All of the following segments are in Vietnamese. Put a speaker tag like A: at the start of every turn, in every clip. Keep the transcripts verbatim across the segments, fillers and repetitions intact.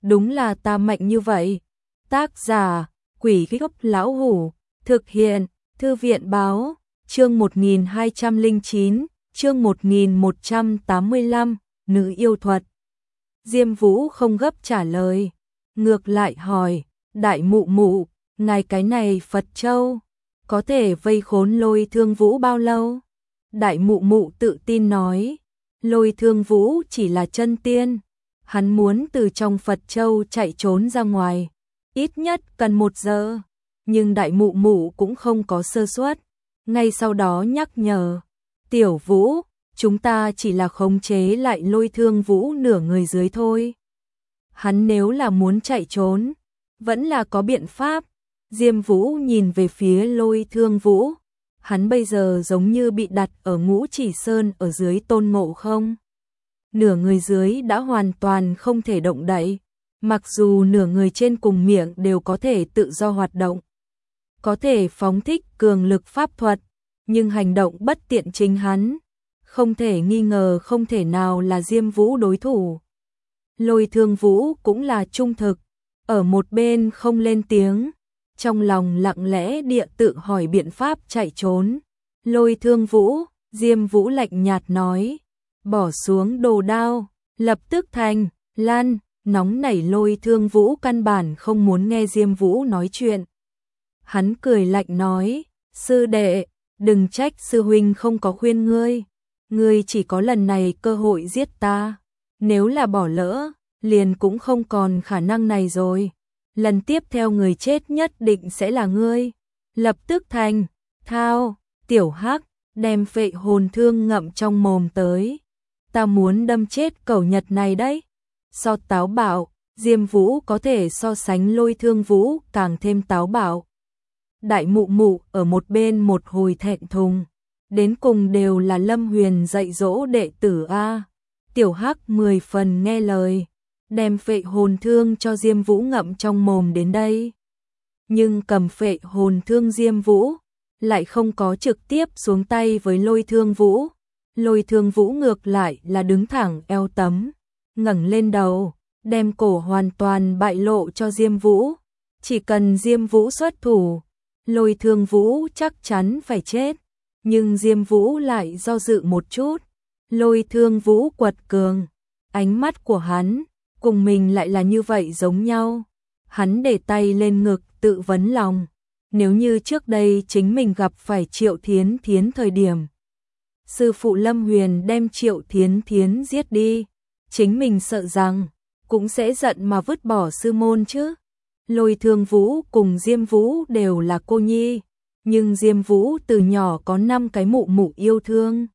A: đúng là ta mạnh như vậy. Tác giả, Quỷ Gốc Lão Hủ, thực hiện, Thư viện Báo, chương một nghìn hai trăm lẻ chín, chương một nghìn một trăm tám mươi lăm, nữ yêu thuật. Diêm Vũ không gấp trả lời, ngược lại hỏi, đại mụ mụ, ngài cái này Phật Châu, có thể vây khốn Lôi Thương Vũ bao lâu? Đại mụ mụ tự tin nói, Lôi Thương Vũ chỉ là chân tiên, hắn muốn từ trong Phật Châu chạy trốn ra ngoài, ít nhất cần một giờ, nhưng đại mụ mụ cũng không có sơ suất, ngay sau đó nhắc nhở, Tiểu Vũ, chúng ta chỉ là khống chế lại Lôi Thương Vũ nửa người dưới thôi. Hắn nếu là muốn chạy trốn, vẫn là có biện pháp. Diêm Vũ nhìn về phía Lôi Thương Vũ, hắn bây giờ giống như bị đặt ở Ngũ Chỉ Sơn ở dưới Tôn Ngộ Không. Nửa người dưới đã hoàn toàn không thể động đậy, mặc dù nửa người trên cùng miệng đều có thể tự do hoạt động, có thể phóng thích cường lực pháp thuật, nhưng hành động bất tiện chính hắn, không thể nghi ngờ không thể nào là Diêm Vũ đối thủ. Lôi Thương Vũ cũng là trung thực, ở một bên không lên tiếng, trong lòng lặng lẽ địa tự hỏi biện pháp chạy trốn. Lôi Thương Vũ, Diêm Vũ lạnh nhạt nói, bỏ xuống đồ đao, lập tức thành, lan, nóng nảy. Lôi Thương Vũ căn bản không muốn nghe Diêm Vũ nói chuyện. Hắn cười lạnh nói, sư đệ, đừng trách sư huynh không có khuyên ngươi, ngươi chỉ có lần này cơ hội giết ta, nếu là bỏ lỡ, liền cũng không còn khả năng này rồi. Lần tiếp theo người chết nhất định sẽ là ngươi. Lập tức thành, thao, tiểu hắc, đem phệ hồn thương ngậm trong mồm tới. Ta muốn đâm chết cẩu Nhật này đấy. So táo bạo, Diêm Vũ có thể so sánh Lôi Thương Vũ càng thêm táo bạo. Đại mụ mụ ở một bên một hồi thẹn thùng. Đến cùng đều là Lâm Huyền dạy dỗ đệ tử A. Tiểu hắc mười phần nghe lời, đem phệ hồn thương cho Diêm Vũ ngậm trong mồm đến đây. Nhưng cầm phệ hồn thương Diêm Vũ lại không có trực tiếp xuống tay với Lôi Thương Vũ. Lôi Thương Vũ ngược lại là đứng thẳng eo tấm, ngẩng lên đầu, đem cổ hoàn toàn bại lộ cho Diêm Vũ. Chỉ cần Diêm Vũ xuất thủ, Lôi Thương Vũ chắc chắn phải chết. Nhưng Diêm Vũ lại do dự một chút. Lôi Thương Vũ quật cường, ánh mắt của hắn cùng mình lại là như vậy giống nhau. Hắn để tay lên ngực tự vấn lòng, nếu như trước đây chính mình gặp phải Triệu Thiến Thiến thời điểm, sư phụ Lâm Huyền đem Triệu Thiến Thiến giết đi, chính mình sợ rằng cũng sẽ giận mà vứt bỏ sư môn chứ. Lôi Thương Vũ cùng Diêm Vũ đều là cô nhi, nhưng Diêm Vũ từ nhỏ có năm cái mụ mụ yêu thương,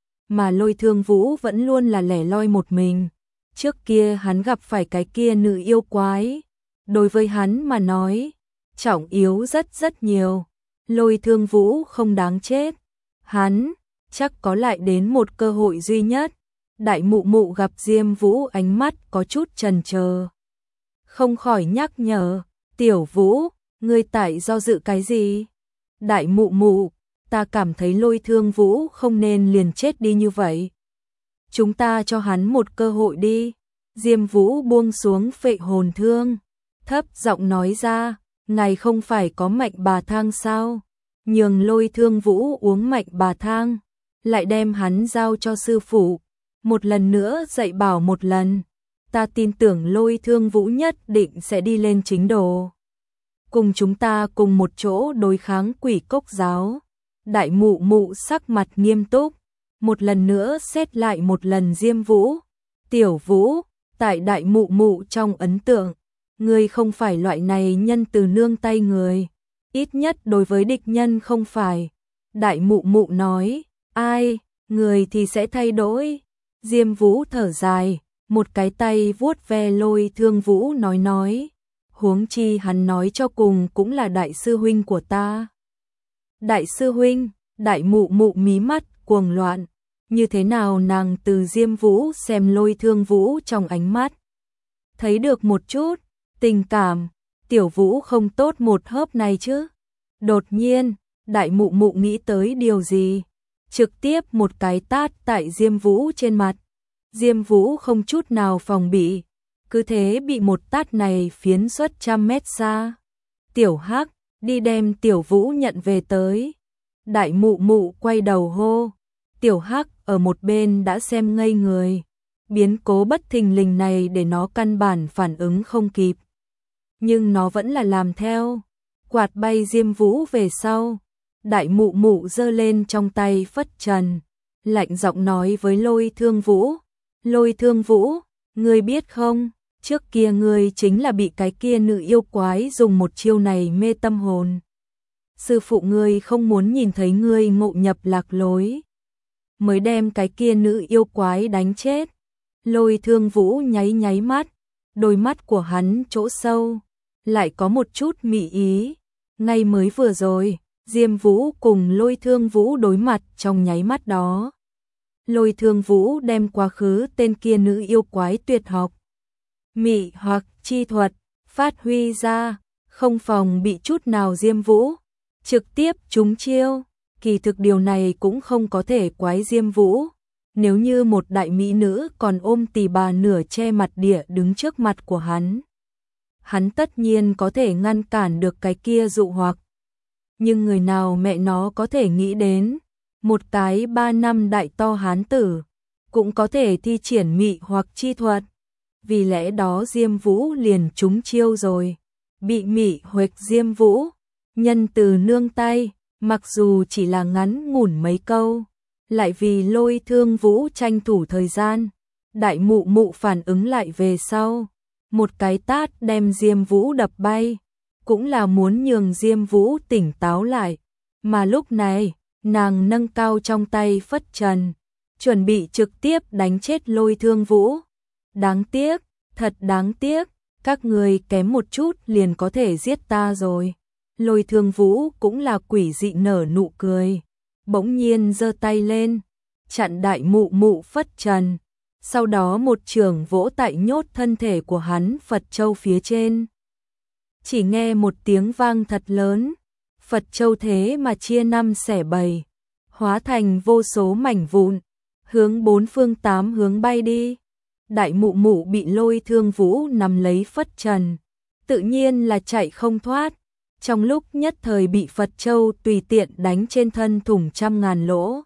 A: mà Lôi Thương Vũ vẫn luôn là lẻ loi một mình. Trước kia hắn gặp phải cái kia nữ yêu quái, đối với hắn mà nói, trọng yếu rất rất nhiều. Lôi Thương Vũ không đáng chết, hắn chắc có lại đến một cơ hội duy nhất. Đại mụ mụ gặp Diêm Vũ ánh mắt có chút chần chờ, không khỏi nhắc nhở, Tiểu Vũ, ngươi tại do dự cái gì? Đại mụ mụ, ta cảm thấy Lôi Thương Vũ không nên liền chết đi như vậy. Chúng ta cho hắn một cơ hội đi. Diêm Vũ buông xuống phệ hồn thương, thấp giọng nói ra, ngài không phải có mạnh bà thang sao? Nhường Lôi Thương Vũ uống mạnh bà thang, lại đem hắn giao cho sư phụ, một lần nữa dạy bảo một lần. Ta tin tưởng Lôi Thương Vũ nhất định sẽ đi lên chính đồ, cùng chúng ta cùng một chỗ đối kháng Quỷ Cốc giáo. Đại mụ mụ sắc mặt nghiêm túc, một lần nữa xét lại một lần Diêm Vũ. Tiểu Vũ, tại đại mụ mụ trong ấn tượng, ngươi không phải loại này nhân từ nương tay người, ít nhất đối với địch nhân không phải. Đại mụ mụ nói, ai, người thì sẽ thay đổi. Diêm Vũ thở dài, một cái tay vuốt ve Lôi Thương Vũ nói nói, huống chi hắn nói cho cùng cũng là đại sư huynh của ta. Đại sư huynh, đại mụ mụ mí mắt cuồng loạn, như thế nào nàng từ Diêm Vũ xem Lôi Thương Vũ trong ánh mắt, thấy được một chút tình cảm. Tiểu Vũ không tốt một hớp này chứ? Đột nhiên, đại mụ mụ nghĩ tới điều gì, trực tiếp một cái tát tại Diêm Vũ trên mặt. Diêm Vũ không chút nào phòng bị, cứ thế bị một tát này phiến xuất trăm mét xa. Tiểu Hắc, đi đem Tiểu Vũ nhận về tới. Đại mụ mụ quay đầu hô. Tiểu Hắc ở một bên đã xem ngây người. Biến cố bất thình lình này để nó căn bản phản ứng không kịp. Nhưng nó vẫn là làm theo. Quạt bay Diêm Vũ về sau. Đại mụ mụ giơ lên trong tay phất trần. Lạnh giọng nói với Lôi Thương Vũ. Lôi Thương Vũ, ngươi biết không? Trước kia ngươi chính là bị cái kia nữ yêu quái dùng một chiêu này mê tâm hồn. Sư phụ ngươi không muốn nhìn thấy ngươi ngộ nhập lạc lối, mới đem cái kia nữ yêu quái đánh chết. Lôi Thương Vũ nháy nháy mắt, đôi mắt của hắn chỗ sâu lại có một chút mị ý. Ngay mới vừa rồi, Diêm Vũ cùng Lôi Thương Vũ đối mặt trong nháy mắt đó. Lôi Thương Vũ đem quá khứ tên kia nữ yêu quái tuyệt học mị hoặc chi thuật phát huy ra, không phòng bị chút nào Diêm Vũ, trực tiếp trúng chiêu. Kỳ thực điều này cũng không có thể quái Diêm Vũ. Nếu như một đại mỹ nữ còn ôm tỳ bà nửa che mặt địa đứng trước mặt của hắn, hắn tất nhiên có thể ngăn cản được cái kia dụ hoặc. Nhưng người nào mẹ nó có thể nghĩ đến, một cái ba năm đại to hán tử cũng có thể thi triển mị hoặc chi thuật. Vì lẽ đó Diêm Vũ liền trúng chiêu rồi. Bị mị huệch Diêm Vũ, nhân từ nương tay, mặc dù chỉ là ngắn ngủn mấy câu, lại vì Lôi Thương Vũ tranh thủ thời gian. Đại mụ mụ phản ứng lại về sau, một cái tát đem Diêm Vũ đập bay, cũng là muốn nhường Diêm Vũ tỉnh táo lại. Mà lúc này, nàng nâng cao trong tay phất trần, chuẩn bị trực tiếp đánh chết Lôi Thương Vũ. Đáng tiếc, thật đáng tiếc, các người kém một chút liền có thể giết ta rồi. Lôi Thương Vũ cũng là quỷ dị nở nụ cười, bỗng nhiên giơ tay lên, chặn đại mụ mụ phất trần, sau đó một chưởng vỗ tại nhốt thân thể của hắn Phật Châu phía trên. Chỉ nghe một tiếng vang thật lớn, Phật Châu thế mà chia năm xẻ bảy, hóa thành vô số mảnh vụn, hướng bốn phương tám hướng bay đi. Đại mụ mụ bị Lôi Thương Vũ nắm lấy phất trần, tự nhiên là chạy không thoát. Trong lúc nhất thời bị Phật Châu tùy tiện đánh trên thân thủng trăm ngàn lỗ.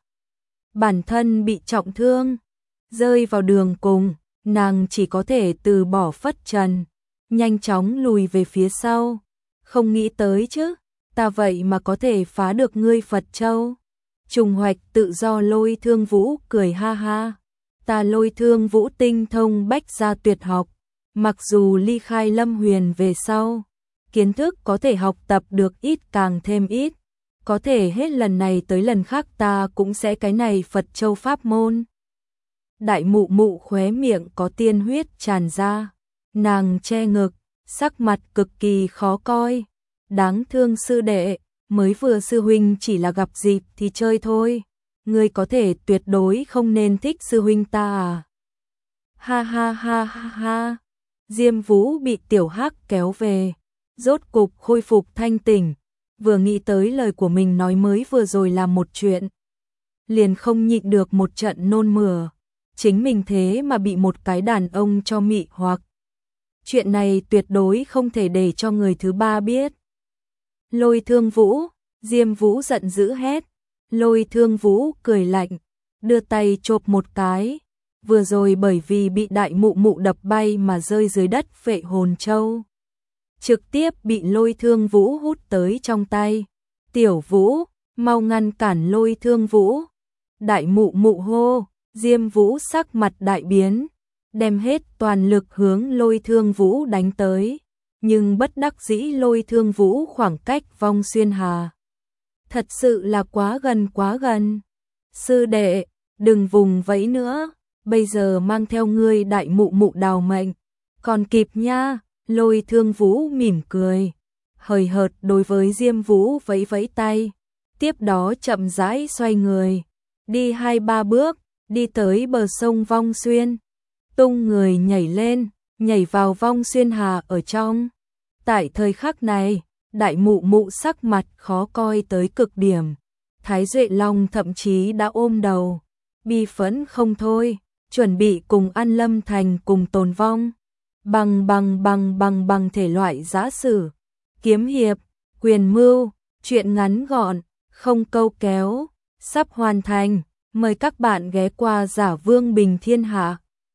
A: Bản thân bị trọng thương, rơi vào đường cùng, nàng chỉ có thể từ bỏ phất trần, nhanh chóng lùi về phía sau. Không nghĩ tới chứ, ta vậy mà có thể phá được ngươi Phật Châu. Trùng hoạch tự do Lôi Thương Vũ cười ha ha. Ta Lôi Thương Vũ tinh thông bách gia tuyệt học, mặc dù ly khai Lâm Huyền về sau, kiến thức có thể học tập được ít càng thêm ít, có thể hết lần này tới lần khác ta cũng sẽ cái này Phật Châu pháp môn. Đại mụ mụ khóe miệng có tiên huyết tràn ra, nàng che ngực, sắc mặt cực kỳ khó coi. Đáng thương sư đệ, mới vừa sư huynh chỉ là gặp dịp thì chơi thôi, ngươi có thể tuyệt đối không nên thích sư huynh ta à. Ha ha ha ha ha. Diêm Vũ bị Tiểu Hắc kéo về, rốt cục khôi phục thanh tỉnh, vừa nghĩ tới lời của mình nói mới vừa rồi làm một chuyện, liền không nhịn được một trận nôn mửa. Chính mình thế mà bị một cái đàn ông cho mị hoặc. Chuyện này tuyệt đối không thể để cho người thứ ba biết. Lôi Thương Vũ, Diêm Vũ giận dữ hét. Lôi Thương Vũ cười lạnh, đưa tay chộp một cái. Vừa rồi bởi vì bị đại mụ mụ đập bay mà rơi dưới đất Vệ Hồn Châu, trực tiếp bị Lôi Thương Vũ hút tới trong tay. Tiểu Vũ, mau ngăn cản Lôi Thương Vũ. Đại mụ mụ hô. Diêm Vũ sắc mặt đại biến, đem hết toàn lực hướng Lôi Thương Vũ đánh tới, nhưng bất đắc dĩ Lôi Thương Vũ khoảng cách Vong Xuyên Hà thật sự là quá gần quá gần. Sư đệ, đừng vùng vẫy nữa, bây giờ mang theo ngươi đại mụ mụ đào mệnh, còn kịp nha. Lôi Thương Vũ mỉm cười, hời hợt đối với Diêm Vũ vẫy vẫy tay, tiếp đó chậm rãi xoay người, đi hai ba bước, đi tới bờ sông Vong Xuyên, tung người nhảy lên, nhảy vào Vong Xuyên Hà ở trong. Tại thời khắc này, đại mụ mụ sắc mặt khó coi tới cực điểm, Thái Duệ Long thậm chí đã ôm đầu, bi phẫn không thôi, chuẩn bị cùng An Lâm Thành cùng tồn vong. bằng bằng bằng bằng bằng thể loại giã sử, kiếm hiệp, quyền mưu, truyện ngắn gọn, không câu kéo, sắp hoàn thành. Mời các bạn ghé qua Giả Vương Bình Thiên Hạ.